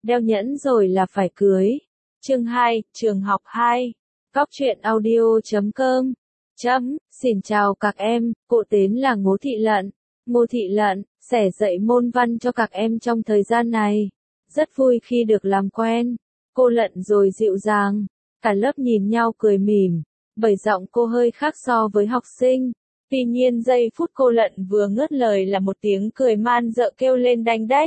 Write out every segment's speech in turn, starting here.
đeo nhẫn rồi là phải cưới. Chương 2, trường học 2. Góc truyện audio.com. Xin chào các em, cô tên là Ngô Thị Lận. Ngô Thị Lận sẽ dạy môn văn cho các em trong thời gian này. Rất vui khi được làm quen. Cô Lận rồi dịu dàng. Cả lớp nhìn nhau cười mỉm, bởi giọng cô hơi khác so với học sinh. Tuy nhiên giây phút cô Lận vừa ngớt lời là một tiếng cười man rợ kêu lên đanh đách.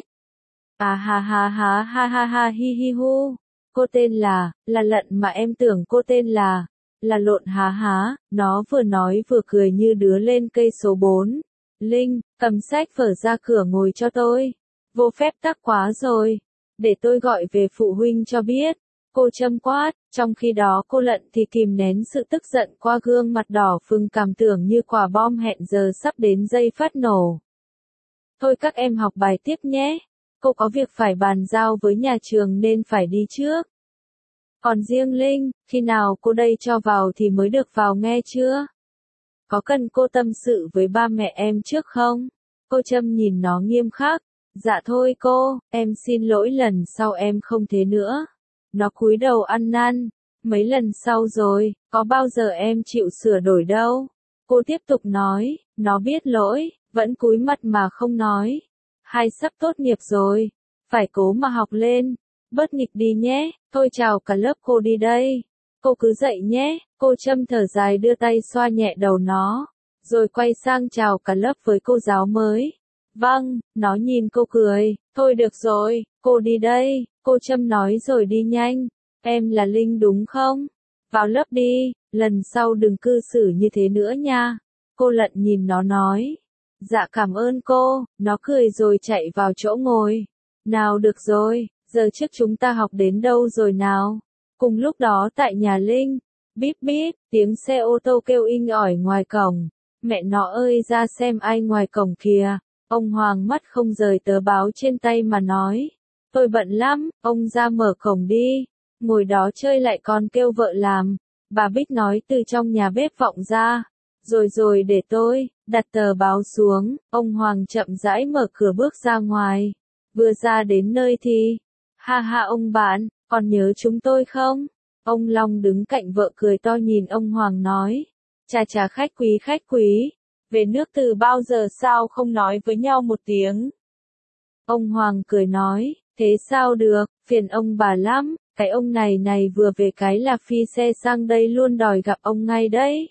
À ha ha ha ha ha ha hi hi hu. Cô tên là Lận mà em tưởng cô tên là Lộn há há. Nó vừa nói vừa cười như đứa lên cây số 4. Linh, cầm sách vở ra cửa ngồi cho tôi. Vô phép tắc quá rồi. Để tôi gọi về phụ huynh cho biết. Cô châm quát, trong khi đó cô Lận thì kìm nén sự tức giận qua gương mặt đỏ phừng cảm tưởng như quả bom hẹn giờ sắp đến giây phát nổ. Thôi các em học bài tiếp nhé. Cô có việc phải bàn giao với nhà trường nên phải đi trước. Còn riêng Linh, khi nào cô đây cho vào thì mới được vào nghe chưa? Có cần cô tâm sự với ba mẹ em trước không? Cô Trâm nhìn nó nghiêm khắc. Dạ thôi cô, em xin lỗi lần sau em không thế nữa. Nó cúi đầu ăn năn. Mấy lần sau rồi, có bao giờ em chịu sửa đổi đâu. Cô tiếp tục nói, nó biết lỗi, vẫn cúi mặt mà không nói. Hai sắp tốt nghiệp rồi, phải cố mà học lên. Bớt nghịch đi nhé, thôi chào cả lớp cô đi đây. Cô cứ dậy nhé, cô Trâm thở dài đưa tay xoa nhẹ đầu nó, rồi quay sang chào cả lớp với cô giáo mới. Vâng, nó nhìn cô cười, thôi được rồi, cô đi đây, cô Trâm nói rồi đi nhanh. Em là Linh đúng không? Vào lớp đi, lần sau đừng cư xử như thế nữa nha. Cô Lận nhìn nó nói. Dạ cảm ơn cô, nó cười rồi chạy vào chỗ ngồi. Nào được rồi, giờ trước chúng ta học đến đâu rồi nào? Cùng lúc đó tại nhà Linh, bíp bíp, tiếng xe ô tô kêu inh ỏi ngoài cổng. Mẹ nó ơi ra xem ai ngoài cổng kìa. Ông Hoàng mắt không rời tờ báo trên tay mà nói. Tôi bận lắm, ông ra mở cổng đi. Ngồi đó chơi lại còn kêu vợ làm. Bà Bích nói từ trong nhà bếp vọng ra. Rồi để tôi, đặt tờ báo xuống. Ông Hoàng chậm rãi mở cửa bước ra ngoài. Vừa ra đến nơi thì, ha ha ông bạn, còn nhớ chúng tôi không? Ông Long đứng cạnh vợ cười to nhìn ông Hoàng nói. Chà khách quý, về nước từ bao giờ sao không nói với nhau một tiếng? Ông Hoàng cười nói, thế sao được, phiền ông bà lắm, cái ông này vừa về cái là phi xe sang đây luôn đòi gặp ông ngay đấy.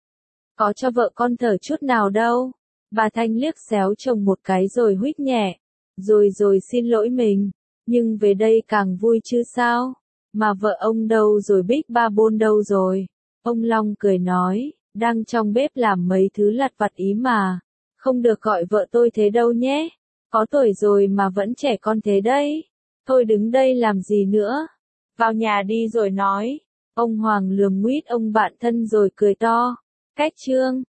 Có cho vợ con thở chút nào đâu. Bà Thanh liếc xéo chồng một cái rồi huých nhẹ. Rồi xin lỗi mình. Nhưng về đây càng vui chứ sao? Mà vợ ông đâu rồi Bích ba bôn đâu rồi? Ông Long cười nói, đang trong bếp làm mấy thứ lặt vặt ý mà. Không được gọi vợ tôi thế đâu nhé. Có tuổi rồi mà vẫn trẻ con thế đấy. Thôi đứng đây làm gì nữa? Vào nhà đi rồi nói. Ông Hoàng lườm nguýt ông bạn thân rồi cười to. Cách chương